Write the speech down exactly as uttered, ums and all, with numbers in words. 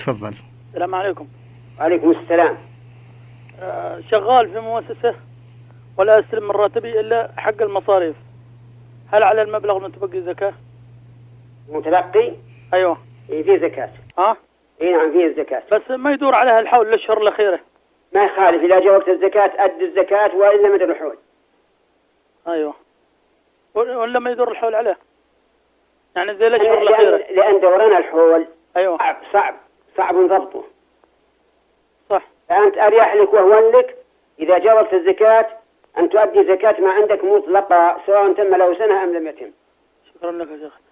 تفضل. السلام عليكم. وعليكم السلام. آه شغال في مؤسسة ولا أستلم من راتبي إلا حق المصاريف، هل على المبلغ المتبقي زكاة؟ متلقي؟ أيوه. إيه فيه زكاة. ها؟ إيه نعم فيه الزكاة. بس ما يدور عليها الحول للشهر الأخيرة. ما يخالف، إذا جاء وقت الزكاة أدي الزكاة وإلا مدى الحول. أيوه. ولا ما يدور الحول عليه؟ يعني زي الأشهر الأخيرة. لأن, لأن دوران الحول أيوه. صعب صعب صعب ضبطه. صح. فأنت أريح لك وهو لك إذا جاء وقت الزكاة أن تؤدي زكاة ما عندك مطلقة، سواء تم له سنة أم لم يتم. شكرا لك يا شيخ.